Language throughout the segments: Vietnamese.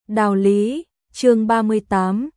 Đạo lý, chương 38,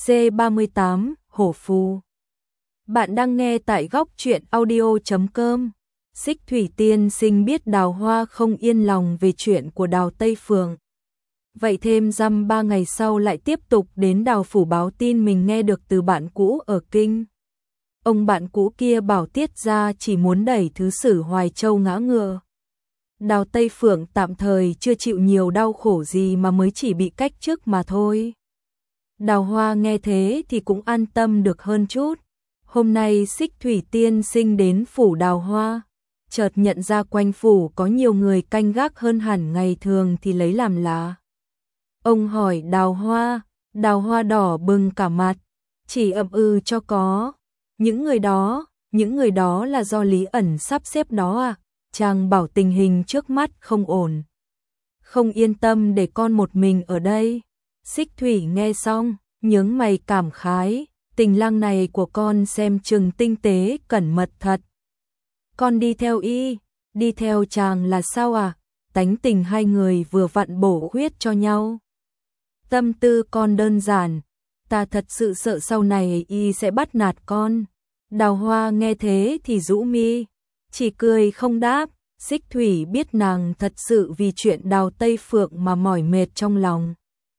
C38, Hổ Phù. Bạn đang nghe tại góc truyện audio.com. Xích Thủy Tiên Sinh biết Đào Hoa không yên lòng về chuyện của Đào Tây Phượng. Vậy thêm dăm 3 ngày sau lại tiếp tục đến Đào Phủ báo tin mình nghe được từ bạn cũ ở Kinh. Ông bạn cũ kia bảo Tiết gia chỉ muốn đẩy Thứ Sử Hoài Châu ngã ngựa. Đào Tây Phượng tạm thời chưa chịu nhiều đau khổ gì mà mới chỉ bị cách chức mà thôi. Đào Hoa nghe thế thì cũng an tâm được hơn chút. Hôm nay Xích Thủy Tiên Sinh đến phủ Đào Hoa, chợt nhận ra quanh phủ có nhiều người canh gác hơn hẳn ngày thường thì lấy làm lạ. Ông hỏi Đào Hoa đỏ bừng cả mặt, chỉ ậm ừ cho có. Những người đó là do Lý Ẩn sắp xếp đó à? Chàng bảo tình hình trước mắt không ổn, không yên tâm để con một mình ở đây. Xích Thủy nghe xong, nhướng mày cảm khái, tình lang này của con xem chừng tinh tế cẩn mật thật. Con đi theo chàng là sao à? Tánh tình hai người vừa vặn bổ khuyết cho nhau. Tâm tư con đơn giản, ta thật sự sợ sau này y sẽ bắt nạt con. Đào Hoa nghe thế thì rũ mi, chỉ cười không đáp. Xích Thủy biết nàng thật sự vì chuyện Đào Tây Phượng mà mỏi mệt trong lòng.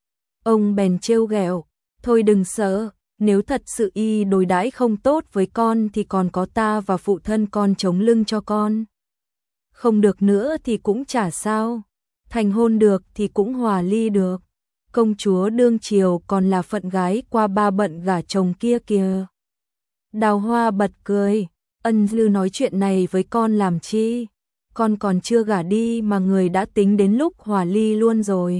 Ông bèn trêu ghẹo, thôi đừng sợ, nếu thật sự y đối đãi không tốt với con thì còn có ta và phụ thân con chống lưng cho con. Không được nữa thì cũng chả sao, thành hôn được thì cũng hòa ly được. Công chúa đương triều còn là phận gái qua ba bận gả chồng kia kìa. Đào Hoa bật cười, Ân Dư nói chuyện này với con làm chi? Con còn chưa gả đi mà người đã tính đến lúc hòa ly luôn rồi.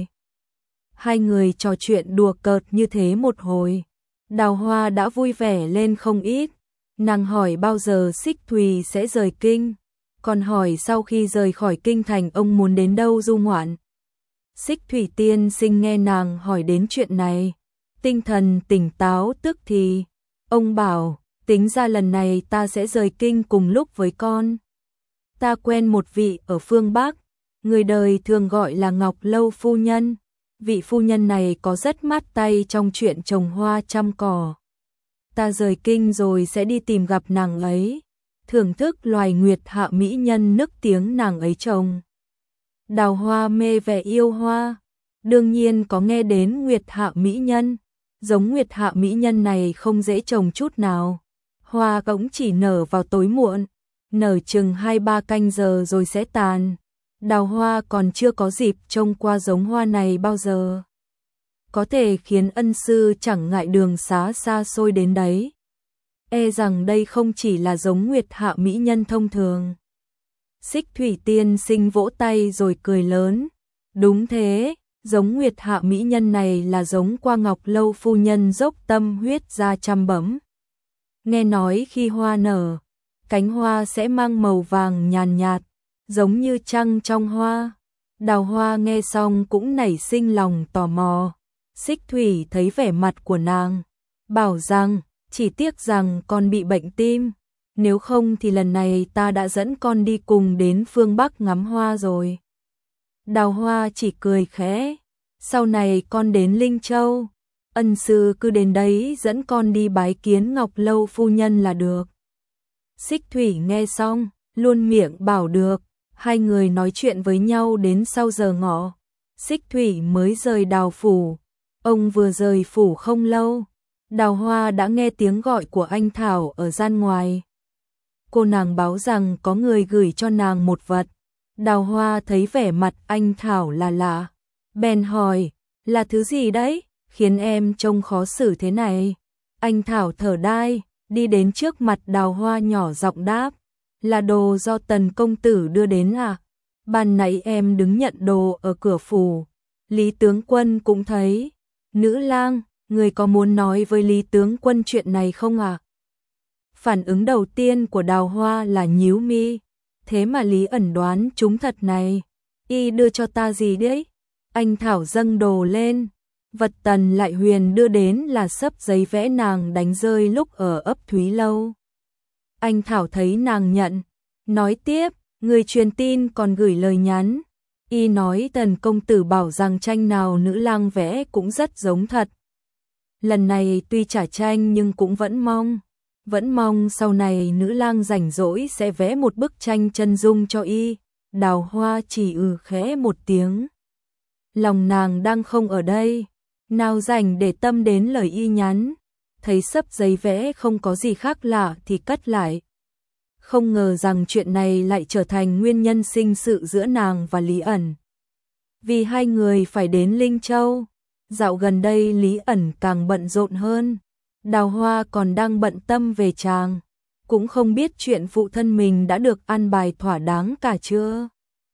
Hai người trò chuyện đùa cợt như thế một hồi, Đào Hoa đã vui vẻ lên không ít. Nàng hỏi bao giờ Xích Thủy sẽ rời kinh, còn hỏi sau khi rời khỏi kinh thành ông muốn đến đâu du ngoạn. Xích Thủy Tiên Sinh nghe nàng hỏi đến chuyện này, tinh thần tỉnh táo tức thì. Ông bảo, tính ra lần này ta sẽ rời kinh cùng lúc với con. Ta quen một vị ở phương Bắc, người đời thường gọi là Ngọc Lâu phu nhân. Vị phu nhân này có rất mát tay trong chuyện trồng hoa chăm cỏ. Ta rời kinh rồi sẽ đi tìm gặp nàng ấy, thưởng thức loài nguyệt hạ mỹ nhân nức tiếng nàng ấy trồng. Đào Hoa mê vẻ yêu hoa, đương nhiên có nghe đến nguyệt hạ mỹ nhân. Giống nguyệt hạ mỹ nhân này không dễ trồng chút nào. Hoa cũng chỉ nở vào tối muộn, nở chừng 2-3 canh giờ rồi sẽ tàn. Đào Hoa còn chưa có dịp trông qua giống hoa này bao giờ. Có thể khiến ân sư chẳng ngại đường xá xa xôi đến đấy. E rằng đây không chỉ là giống nguyệt hạ mỹ nhân thông thường. Xích Thủy Tiên Sinh vỗ tay rồi cười lớn. Đúng thế, giống nguyệt hạ mỹ nhân này là giống qua Ngọc Lâu phu nhân dốc tâm huyết ra chăm bấm. Nghe nói khi hoa nở, cánh hoa sẽ mang màu vàng nhàn nhạt, giống như trăng trong hoa. Đào Hoa nghe xong cũng nảy sinh lòng tò mò. Xích Thủy thấy vẻ mặt của nàng, bảo rằng, chỉ tiếc rằng con bị bệnh tim, nếu không thì lần này ta đã dẫn con đi cùng đến phương Bắc ngắm hoa rồi. Đào Hoa chỉ cười khẽ, sau này con đến Linh Châu, ân sư cứ đến đấy dẫn con đi bái kiến Ngọc Lâu phu nhân là được. Xích Thủy nghe xong, luôn miệng bảo được. Hai người nói chuyện với nhau đến sau giờ ngọ. Xích Thủy mới rời Đào phủ. Ông vừa rời phủ không lâu, Đào Hoa đã nghe tiếng gọi của anh Thảo ở gian ngoài. Cô nàng báo rằng có người gửi cho nàng một vật. Đào Hoa thấy vẻ mặt anh Thảo là lạ, bèn hỏi, là thứ gì đấy, khiến em trông khó xử thế này? Anh Thảo thở đai, đi đến trước mặt Đào Hoa nhỏ giọng đáp, là đồ do Tần công tử đưa đến à? Ban nãy em đứng nhận đồ ở cửa phủ, Lý tướng quân cũng thấy. Nữ lang, người có muốn nói với Lý tướng quân chuyện này không à? Phản ứng đầu tiên của Đào Hoa là nhíu mi, thế mà Lý Ẩn đoán chúng thật này. Y đưa cho ta gì đấy? Anh Thảo dâng đồ lên, vật Tần Lại Huyền đưa đến là xấp giấy vẽ nàng đánh rơi lúc ở ấp Thúy Lâu. Anh Thảo thấy nàng nhận, nói tiếp, người truyền tin còn gửi lời nhắn. Y nói Tần công tử bảo rằng tranh nào nữ lang vẽ cũng rất giống thật. Lần này tuy trả tranh nhưng cũng vẫn mong sau này nữ lang rảnh rỗi sẽ vẽ một bức tranh chân dung cho Y. Đào Hoa chỉ khẽ một tiếng. Lòng nàng đang không ở đây, nào rảnh để tâm đến lời Y nhắn. Thấy xấp giấy vẽ không có gì khác lạ thì cất lại. Không ngờ rằng chuyện này lại trở thành nguyên nhân sinh sự giữa nàng và Lý ẩn. Vì hai người phải đến Linh Châu. Dạo gần đây Lý ẩn càng bận rộn hơn. Đào Hoa còn đang bận tâm về chàng. Cũng không biết chuyện phụ thân mình đã được an bài thỏa đáng cả chưa.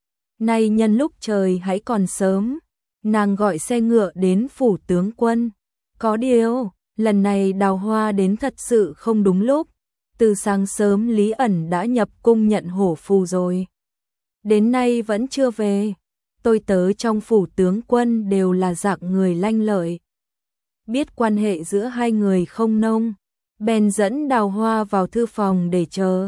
Nay nhân lúc trời hãy còn sớm, nàng gọi xe ngựa đến phủ tướng quân. Có điều, lần này Đào Hoa đến thật sự không đúng lúc. Từ sáng sớm Lý ẩn đã nhập cung nhận hổ phù rồi. Đến nay vẫn chưa về. Tôi tớ trong phủ tướng quân đều là dạng người lanh lợi. Biết quan hệ giữa hai người không nông, bèn dẫn Đào Hoa vào thư phòng để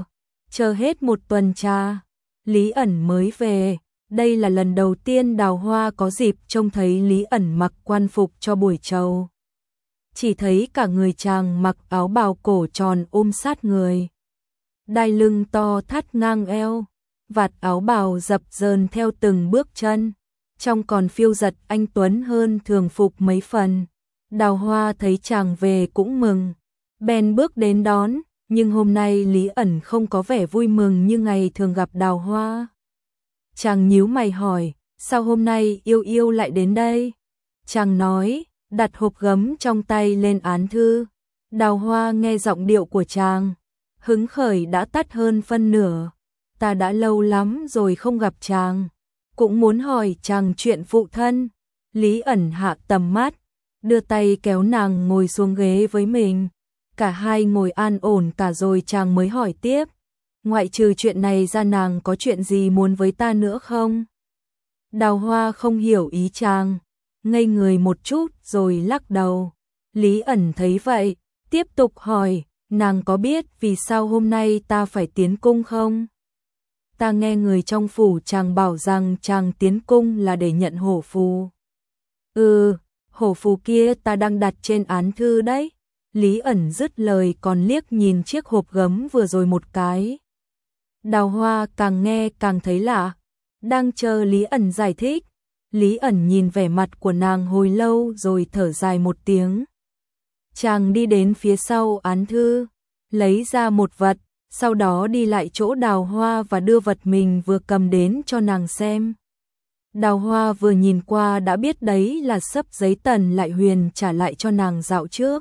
chờ hết một tuần trà, Lý ẩn mới về. Đây là lần đầu tiên Đào Hoa có dịp trông thấy Lý ẩn mặc quan phục cho buổi trầu. Chỉ thấy cả người chàng mặc áo bào cổ tròn ôm sát người, đai lưng to thắt ngang eo, vạt áo bào dập dờn theo từng bước chân, trông còn phiêu dật anh tuấn hơn thường phục mấy phần. Đào Hoa thấy chàng về cũng mừng, bèn bước đến đón, nhưng hôm nay Lý ẩn không có vẻ vui mừng như ngày thường gặp Đào Hoa. Chàng nhíu mày hỏi, sao hôm nay Yêu Yêu lại đến đây? Chàng nói, đặt hộp gấm trong tay lên án thư. Đào Hoa nghe giọng điệu của chàng, hứng khởi đã tắt hơn phân nửa. Ta đã lâu lắm rồi không gặp chàng, cũng muốn hỏi chàng chuyện phụ thân. Lý ẩn hạ tầm mắt, đưa tay kéo nàng ngồi xuống ghế với mình. Cả hai ngồi an ổn cả rồi chàng mới hỏi tiếp. Ngoại trừ chuyện này ra nàng có chuyện gì muốn với ta nữa không? Đào Hoa không hiểu ý chàng, ngây người một chút rồi lắc đầu. Lý ẩn thấy vậy, tiếp tục hỏi, nàng có biết vì sao hôm nay ta phải tiến cung không? Ta nghe người trong phủ chàng bảo rằng chàng tiến cung là để nhận hổ phù. Hổ phù kia ta đang đặt trên án thư đấy. Lý ẩn dứt lời còn liếc nhìn chiếc hộp gấm vừa rồi một cái. Đào Hoa càng nghe càng thấy lạ, đang chờ Lý ẩn giải thích. Lý ẩn nhìn vẻ mặt của nàng hồi lâu rồi thở dài một tiếng. Chàng đi đến phía sau án thư, lấy ra một vật, sau đó đi lại chỗ Đào Hoa và đưa vật mình vừa cầm đến cho nàng xem. Đào Hoa vừa nhìn qua đã biết đấy là xấp giấy Tần Lại Huyền trả lại cho nàng dạo trước.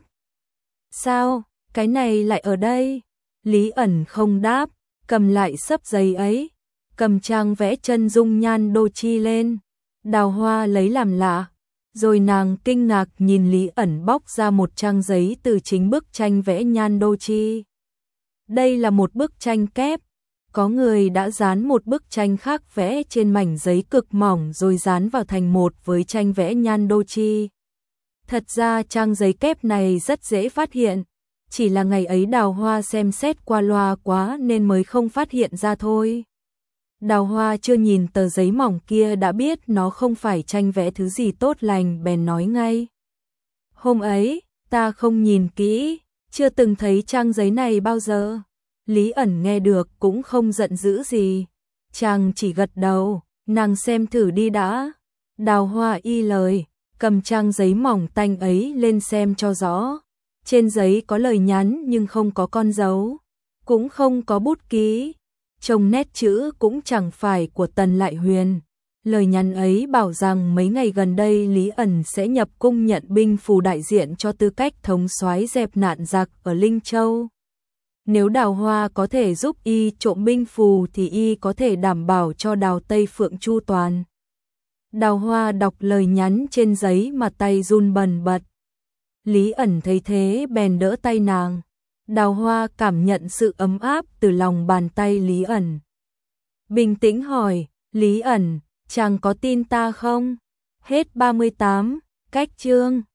Sao, cái này lại ở đây? Lý ẩn không đáp, cầm lại xấp giấy ấy, cầm trang vẽ chân dung Nhan Đô Chi lên. Đào Hoa lấy làm lạ, rồi nàng kinh ngạc nhìn Lý ẩn bóc ra một trang giấy từ chính bức tranh vẽ Nhan Đô Chi. Đây là một bức tranh kép, có người đã dán một bức tranh khác vẽ trên mảnh giấy cực mỏng rồi dán vào thành một với tranh vẽ Nhan Đô Chi. Thật ra trang giấy kép này rất dễ phát hiện, chỉ là ngày ấy Đào Hoa xem xét qua loa quá nên mới không phát hiện ra thôi. Đào Hoa chưa nhìn tờ giấy mỏng kia đã biết nó không phải tranh vẽ thứ gì tốt lành, bèn nói ngay. Hôm ấy, ta không nhìn kỹ, chưa từng thấy trang giấy này bao giờ. Lý ẩn nghe được cũng không giận dữ gì, chàng chỉ gật đầu, nàng xem thử đi đã. Đào Hoa y lời, cầm trang giấy mỏng tanh ấy lên xem cho rõ. Trên giấy có lời nhắn nhưng không có con dấu, cũng không có bút ký. Trông nét chữ cũng chẳng phải của Tần Lại Huyền. Lời nhắn ấy bảo rằng mấy ngày gần đây Lý ẩn sẽ nhập cung nhận binh phù đại diện cho tư cách thống soái dẹp nạn giặc ở Linh Châu. Nếu Đào Hoa có thể giúp y trộm binh phù thì y có thể đảm bảo cho Đào Tây Phượng chu toàn. Đào Hoa đọc lời nhắn trên giấy mà tay run bần bật. Lý ẩn thấy thế bèn đỡ tay nàng. Đào Hoa cảm nhận sự ấm áp từ lòng bàn tay Lý ẩn. Bình tĩnh hỏi, Lý ẩn, chàng có tin ta không? Hết 38, cách chương.